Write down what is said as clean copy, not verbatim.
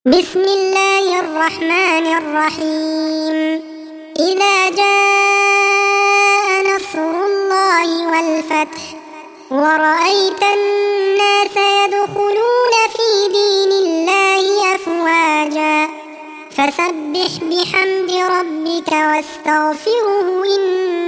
بسم الله الرحمن الرحيم. إذا جاء نصر الله والفتح ورأيت الناس يدخلون في دين الله أفواجا فسبح بحمد ربك واستغفره